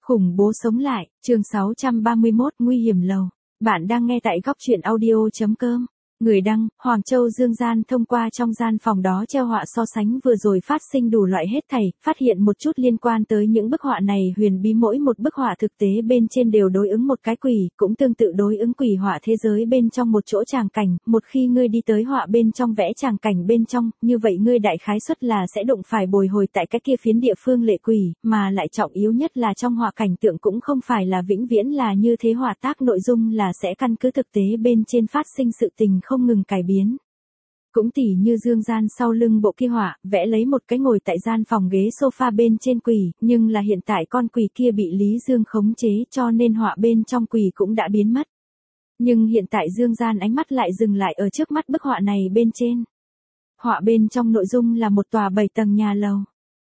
Khủng bố sống lại, chương 631 nguy hiểm lầu. Bạn đang nghe tại góc truyện audio.com. Người đăng, Hoàng Châu Dương Gian thông qua trong gian phòng đó treo họa so sánh vừa rồi phát sinh đủ loại hết thảy, phát hiện một chút liên quan tới những bức họa này huyền bí, mỗi một bức họa thực tế bên trên đều đối ứng một cái quỷ, cũng tương tự đối ứng quỷ họa thế giới bên trong một chỗ tràng cảnh, một khi ngươi đi tới họa bên trong vẽ tràng cảnh bên trong, như vậy ngươi đại khái suất là sẽ đụng phải bồi hồi tại cái kia phiến địa phương lệ quỷ, mà lại trọng yếu nhất là trong họa cảnh tượng cũng không phải là vĩnh viễn là như thế, họa tác nội dung là sẽ căn cứ thực tế bên trên phát sinh sự tình không ngừng cải biến. Cũng tỉ như Dương Gian sau lưng bộ kia họa, vẽ lấy một cái ngồi tại gian phòng ghế sofa bên trên quỷ, nhưng là hiện tại con quỷ kia bị Lý Dương khống chế cho nên họa bên trong quỷ cũng đã biến mất. Nhưng hiện tại Dương Gian ánh mắt lại dừng lại ở trước mắt bức họa này bên trên. Họa bên trong nội dung là một tòa 7 tầng nhà lầu.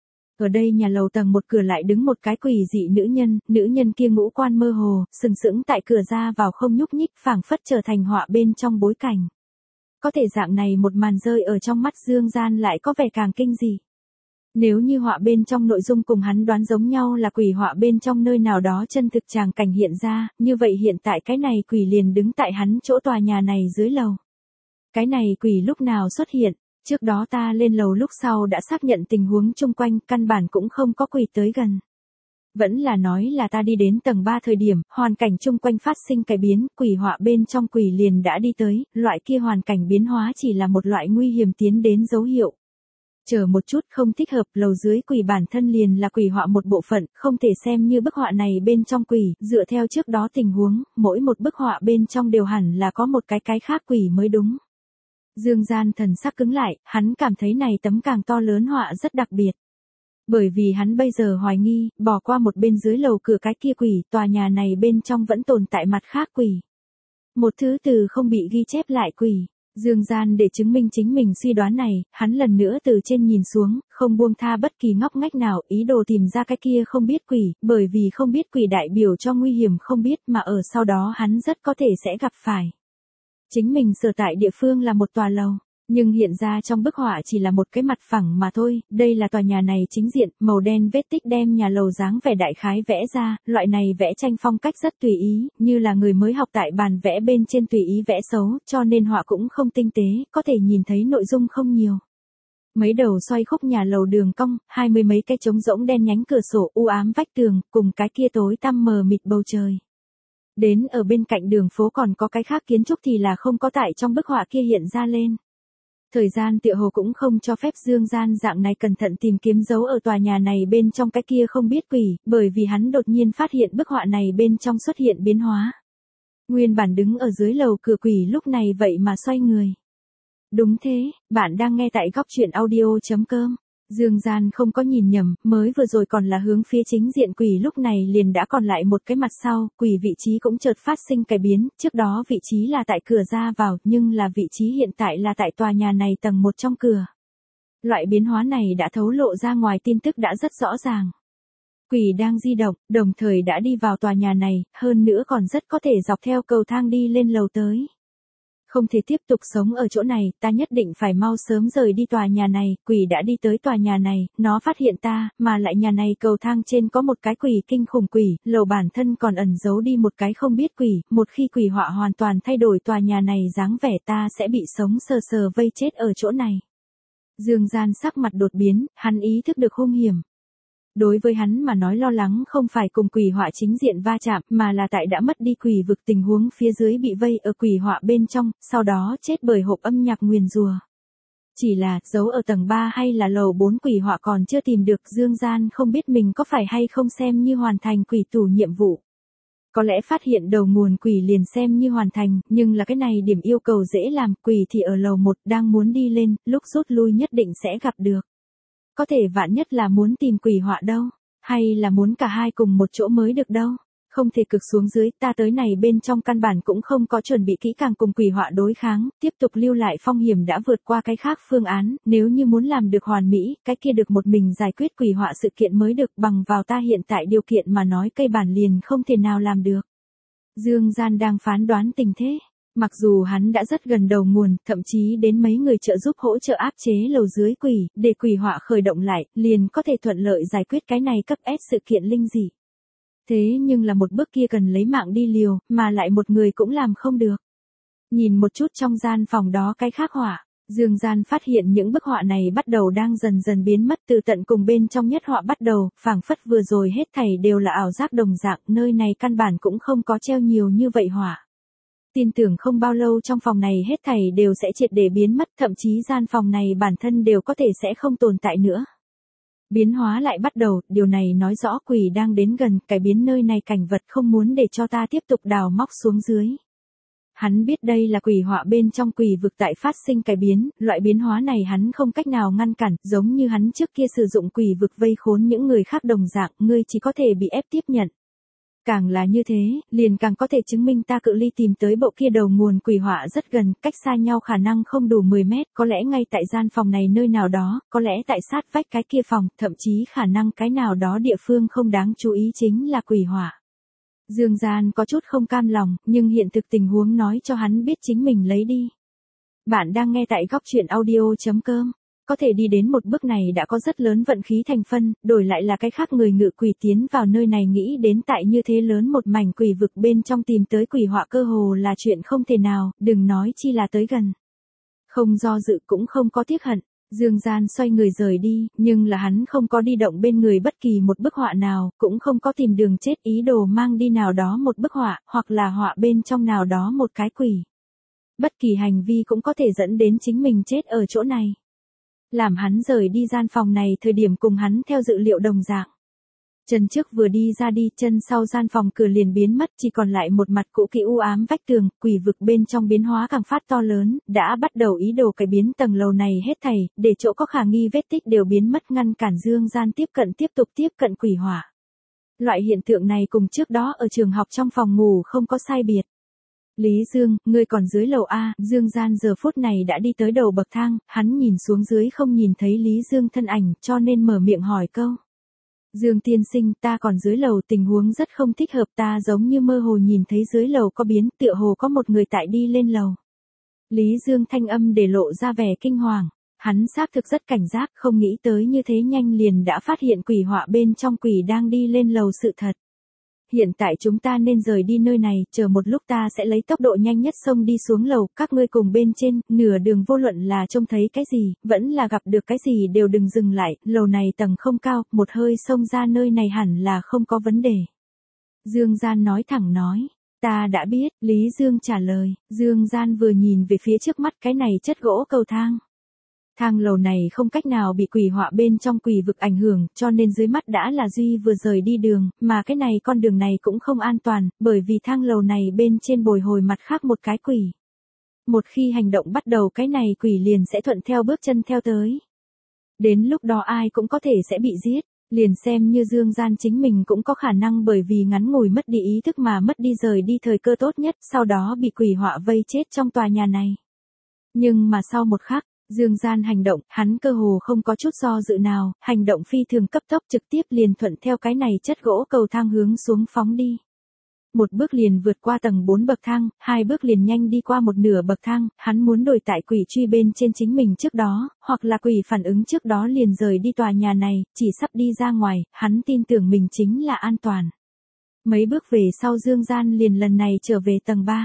Ở đây nhà lầu tầng một cửa lại đứng một cái quỷ dị nữ nhân kia ngũ quan mơ hồ, sừng sững tại cửa ra vào không nhúc nhích, phảng phất trở thành họa bên trong bối cảnh. Có thể dạng này một màn rơi ở trong mắt Dương Gian lại có vẻ càng kinh dị. Nếu như họa bên trong nội dung cùng hắn đoán giống nhau là quỷ họa bên trong nơi nào đó chân thực tràng cảnh hiện ra, như vậy hiện tại cái này quỷ liền đứng tại hắn chỗ tòa nhà này dưới lầu. Cái này quỷ lúc nào xuất hiện? Trước đó ta lên lầu lúc sau đã xác nhận tình huống chung quanh, căn bản cũng không có quỷ tới gần. Vẫn là nói là ta đi đến tầng 3 thời điểm, hoàn cảnh chung quanh phát sinh cải biến, quỷ họa bên trong quỷ liền đã đi tới, loại kia hoàn cảnh biến hóa chỉ là một loại nguy hiểm tiến đến dấu hiệu. Chờ một chút, không thích hợp, lầu dưới quỷ bản thân liền là quỷ họa một bộ phận, không thể xem như bức họa này bên trong quỷ, dựa theo trước đó tình huống, mỗi một bức họa bên trong đều hẳn là có một cái khác quỷ mới đúng. Dương Gian thần sắc cứng lại, hắn cảm thấy này tấm càng to lớn họa rất đặc biệt. Bởi vì hắn bây giờ hoài nghi, bỏ qua một bên dưới lầu cửa cái kia quỷ, tòa nhà này bên trong vẫn tồn tại mặt khác quỷ. Một thứ từ không bị ghi chép lại quỷ. Dương Gian để chứng minh chính mình suy đoán này, hắn lần nữa từ trên nhìn xuống, không buông tha bất kỳ ngóc ngách nào, ý đồ tìm ra cái kia không biết quỷ, bởi vì không biết quỷ đại biểu cho nguy hiểm không biết mà ở sau đó hắn rất có thể sẽ gặp phải. Chính mình sở tại địa phương là một tòa lầu, nhưng hiện ra trong bức họa chỉ là một cái mặt phẳng mà thôi, đây là tòa nhà này chính diện, màu đen vết tích đem nhà lầu dáng vẻ đại khái vẽ ra, loại này vẽ tranh phong cách rất tùy ý, như là người mới học tại bàn vẽ bên trên tùy ý vẽ xấu, cho nên họa cũng không tinh tế, có thể nhìn thấy nội dung không nhiều. Mấy đầu xoay khúc nhà lầu đường cong, 20 mấy cái trống rỗng đen nhánh cửa sổ u ám vách tường, cùng cái kia tối tăm mờ mịt bầu trời. Đến ở bên cạnh đường phố còn có cái khác kiến trúc thì là không có tại trong bức họa kia hiện ra lên. Thời gian tựa hồ cũng không cho phép Dương Gian dạng này cẩn thận tìm kiếm dấu ở tòa nhà này bên trong cái kia không biết quỷ, bởi vì hắn đột nhiên phát hiện bức họa này bên trong xuất hiện biến hóa. Nguyên bản đứng ở dưới lầu cửa quỷ lúc này vậy mà xoay người. Đúng thế, bạn đang nghe tại góc truyện audio.com. Dương Gian không có nhìn nhầm, mới vừa rồi còn là hướng phía chính diện quỷ lúc này liền đã còn lại một cái mặt sau, quỷ vị trí cũng chợt phát sinh cải biến, trước đó vị trí là tại cửa ra vào, nhưng là vị trí hiện tại là tại tòa nhà này tầng 1 trong cửa. Loại biến hóa này đã thấu lộ ra ngoài, tin tức đã rất rõ ràng. Quỷ đang di động, đồng thời đã đi vào tòa nhà này, hơn nữa còn rất có thể dọc theo cầu thang đi lên lầu tới. Không thể tiếp tục sống ở chỗ này, ta nhất định phải mau sớm rời đi tòa nhà này, quỷ đã đi tới tòa nhà này, nó phát hiện ta, mà lại nhà này cầu thang trên có một cái quỷ kinh khủng quỷ, lầu bản thân còn ẩn giấu đi một cái không biết quỷ, một khi quỷ họa hoàn toàn thay đổi tòa nhà này dáng vẻ ta sẽ bị sống sờ sờ vây chết ở chỗ này. Dương Gian sắc mặt đột biến, hắn ý thức được hung hiểm. Đối với hắn mà nói lo lắng không phải cùng quỷ họa chính diện va chạm mà là tại đã mất đi quỷ vực tình huống phía dưới bị vây ở quỷ họa bên trong, sau đó chết bởi hộp âm nhạc nguyền rủa. Chỉ là giấu ở tầng 3 hay là lầu 4 quỷ họa còn chưa tìm được, Dương Gian không biết mình có phải hay không xem như hoàn thành quỷ tù nhiệm vụ. Có lẽ phát hiện đầu nguồn quỷ liền xem như hoàn thành, nhưng là cái này điểm yêu cầu dễ làm, quỷ thì ở lầu 1 đang muốn đi lên, lúc rút lui nhất định sẽ gặp được. Có thể vạn nhất là muốn tìm quỷ họa đâu, hay là muốn cả hai cùng một chỗ mới được đâu. Không thể cực xuống dưới, ta tới này bên trong căn bản cũng không có chuẩn bị kỹ càng cùng quỷ họa đối kháng, tiếp tục lưu lại phong hiểm đã vượt qua cái khác phương án, nếu như muốn làm được hoàn mỹ, cái kia được một mình giải quyết quỷ họa sự kiện mới được, bằng vào ta hiện tại điều kiện mà nói cây bản liền không thể nào làm được. Dương Gian đang phán đoán tình thế. Mặc dù hắn đã rất gần đầu nguồn, thậm chí đến mấy người trợ giúp hỗ trợ áp chế lầu dưới quỷ, để quỷ họa khởi động lại, liền có thể thuận lợi giải quyết cái này cấp S sự kiện linh dị. Thế nhưng là một bước kia cần lấy mạng đi liều, mà lại một người cũng làm không được. Nhìn một chút trong gian phòng đó cái khác họa, Dương Gian phát hiện những bức họa này bắt đầu đang dần dần biến mất từ tận cùng bên trong nhất họa bắt đầu, phảng phất vừa rồi hết thảy đều là ảo giác đồng dạng, nơi này căn bản cũng không có treo nhiều như vậy họa. Tin tưởng không bao lâu trong phòng này hết thảy đều sẽ triệt để biến mất, thậm chí gian phòng này bản thân đều có thể sẽ không tồn tại nữa. Biến hóa lại bắt đầu, điều này nói rõ quỷ đang đến gần, cải biến nơi này cảnh vật không muốn để cho ta tiếp tục đào móc xuống dưới. Hắn biết đây là quỷ họa bên trong quỷ vực tại phát sinh cải biến, loại biến hóa này hắn không cách nào ngăn cản, giống như hắn trước kia sử dụng quỷ vực vây khốn những người khác đồng dạng, ngươi chỉ có thể bị ép tiếp nhận. Càng là như thế, liền càng có thể chứng minh ta cự ly tìm tới bộ kia đầu nguồn quỷ họa rất gần, cách xa nhau khả năng không đủ 10 mét, có lẽ ngay tại gian phòng này nơi nào đó, có lẽ tại sát vách cái kia phòng, thậm chí khả năng cái nào đó địa phương không đáng chú ý chính là quỷ họa. Dương Gian có chút không cam lòng, nhưng hiện thực tình huống nói cho hắn biết chính mình lấy đi. Bạn đang nghe tại góc truyện audio.com. Có thể đi đến một bước này đã có rất lớn vận khí thành phân, đổi lại là cái khác người ngự quỷ tiến vào nơi này nghĩ đến tại như thế lớn một mảnh quỷ vực bên trong tìm tới quỷ họa cơ hồ là chuyện không thể nào, đừng nói chi là tới gần. Không do dự cũng không có tiếc hận, Dương Gian xoay người rời đi, nhưng là hắn không có đi động bên người bất kỳ một bức họa nào, cũng không có tìm đường chết ý đồ mang đi nào đó một bức họa, hoặc là họa bên trong nào đó một cái quỷ. Bất kỳ hành vi cũng có thể dẫn đến chính mình chết ở chỗ này. Làm hắn rời đi gian phòng này thời điểm cùng hắn theo dự liệu đồng dạng. Chân trước vừa đi ra đi, chân sau gian phòng cửa liền biến mất, chỉ còn lại một mặt cũ kỹ u ám vách tường, quỷ vực bên trong biến hóa càng phát to lớn, đã bắt đầu ý đồ cải biến tầng lầu này hết thảy, để chỗ có khả nghi vết tích đều biến mất ngăn cản Dương Gian tiếp cận quỷ hỏa. Loại hiện tượng này cùng trước đó ở trường học trong phòng ngủ không có sai biệt. Lý Dương, ngươi còn dưới lầu A, Dương Gian giờ phút này đã đi tới đầu bậc thang, hắn nhìn xuống dưới không nhìn thấy Lý Dương thân ảnh, cho nên mở miệng hỏi câu. Dương tiên sinh, ta còn dưới lầu, tình huống rất không thích hợp, ta giống như mơ hồ nhìn thấy dưới lầu có biến, tựa hồ có một người tại đi lên lầu. Lý Dương thanh âm để lộ ra vẻ kinh hoàng, hắn xác thực rất cảnh giác, không nghĩ tới như thế nhanh liền đã phát hiện quỷ họa bên trong quỷ đang đi lên lầu sự thật. Hiện tại chúng ta nên rời đi nơi này, chờ một lúc ta sẽ lấy tốc độ nhanh nhất xông đi xuống lầu, các ngươi cùng bên trên, nửa đường vô luận là trông thấy cái gì, vẫn là gặp được cái gì đều đừng dừng lại, lầu này tầng không cao, một hơi xông ra nơi này hẳn là không có vấn đề. Dương Gian nói thẳng nói, ta đã biết, Lý Dương trả lời, Dương Gian vừa nhìn về phía trước mắt cái này chất gỗ cầu thang. Thang lầu này không cách nào bị quỷ họa bên trong quỷ vực ảnh hưởng, cho nên dưới mắt đã là Duy vừa rời đi đường, mà cái này con đường này cũng không an toàn, bởi vì thang lầu này bên trên bồi hồi mặt khác một cái quỷ. Một khi hành động bắt đầu cái này quỷ liền sẽ thuận theo bước chân theo tới. Đến lúc đó ai cũng có thể sẽ bị giết, liền xem như Dương Gian chính mình cũng có khả năng bởi vì ngắn ngủi mất đi ý thức mà mất đi rời đi thời cơ tốt nhất, sau đó bị quỷ họa vây chết trong tòa nhà này. Nhưng mà sau một khắc, Dương Gian hành động, hắn cơ hồ không có chút do dự nào, hành động phi thường cấp tốc trực tiếp liền thuận theo cái này chất gỗ cầu thang hướng xuống phóng đi. Một bước liền vượt qua tầng 4 bậc thang, hai bước liền nhanh đi qua một nửa bậc thang, hắn muốn đổi tại quỷ truy bên trên chính mình trước đó, hoặc là quỷ phản ứng trước đó liền rời đi tòa nhà này, chỉ sắp đi ra ngoài, hắn tin tưởng mình chính là an toàn. Mấy bước về sau Dương Gian liền lần này trở về tầng 3.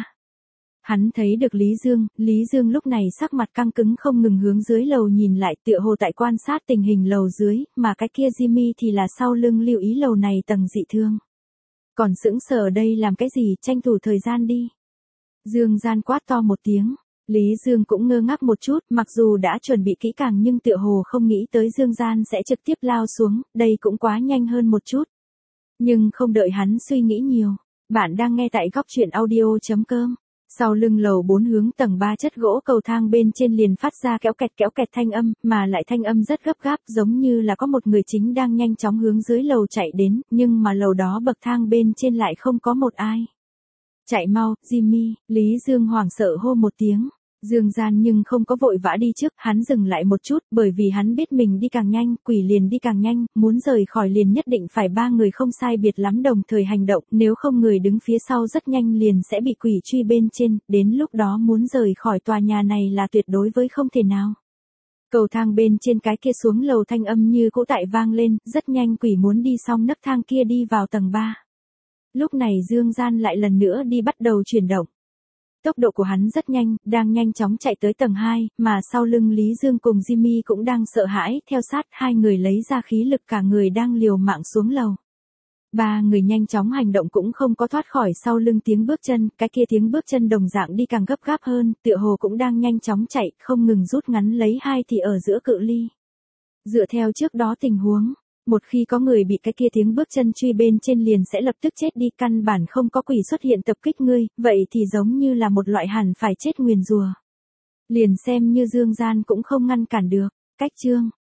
Hắn thấy được Lý Dương lúc này sắc mặt căng cứng không ngừng hướng dưới lầu nhìn lại tựa hồ tại quan sát tình hình lầu dưới, mà cái kia Jimmy thì là sau lưng lưu ý lầu này tầng dị thương. Còn sững sờ ở đây làm cái gì, tranh thủ thời gian đi. Dương Gian quát to một tiếng, Lý Dương cũng ngơ ngác một chút, mặc dù đã chuẩn bị kỹ càng nhưng tựa hồ không nghĩ tới Dương Gian sẽ trực tiếp lao xuống, đây cũng quá nhanh hơn một chút. Nhưng không đợi hắn suy nghĩ nhiều, bạn đang nghe tại góc truyện audio.com. Sau lưng lầu 4 hướng tầng 3 chất gỗ cầu thang bên trên liền phát ra kéo kẹt thanh âm, mà lại thanh âm rất gấp gáp giống như là có một người chính đang nhanh chóng hướng dưới lầu chạy đến, nhưng mà lầu đó bậc thang bên trên lại không có một ai. Chạy mau, Jimmy, Lý Dương hoảng sợ hô một tiếng. Dương Gian nhưng không có vội vã đi trước, hắn dừng lại một chút, bởi vì hắn biết mình đi càng nhanh, quỷ liền đi càng nhanh, muốn rời khỏi liền nhất định phải ba người không sai biệt lắm đồng thời hành động, nếu không người đứng phía sau rất nhanh liền sẽ bị quỷ truy bên trên, đến lúc đó muốn rời khỏi tòa nhà này là tuyệt đối với không thể nào. Cầu thang bên trên cái kia xuống lầu thanh âm như cũ tại vang lên, rất nhanh quỷ muốn đi xong nấc thang kia đi vào tầng 3. Lúc này Dương Gian lại lần nữa đi bắt đầu chuyển động. Tốc độ của hắn rất nhanh, đang nhanh chóng chạy tới tầng 2, mà sau lưng Lý Dương cùng Jimmy cũng đang sợ hãi, theo sát hai người lấy ra khí lực cả người đang liều mạng xuống lầu. Ba người nhanh chóng hành động cũng không có thoát khỏi sau lưng tiếng bước chân, cái kia tiếng bước chân đồng dạng đi càng gấp gáp hơn, tựa hồ cũng đang nhanh chóng chạy, không ngừng rút ngắn lấy hai thì ở giữa cự ly. Dựa theo trước đó tình huống, một khi có người bị cái kia tiếng bước chân truy bên trên liền sẽ lập tức chết đi, căn bản không có quỷ xuất hiện tập kích ngươi, vậy thì giống như là một loại hẳn phải chết nguyền rủa. Liền xem như Dương Gian cũng không ngăn cản được. Cách chương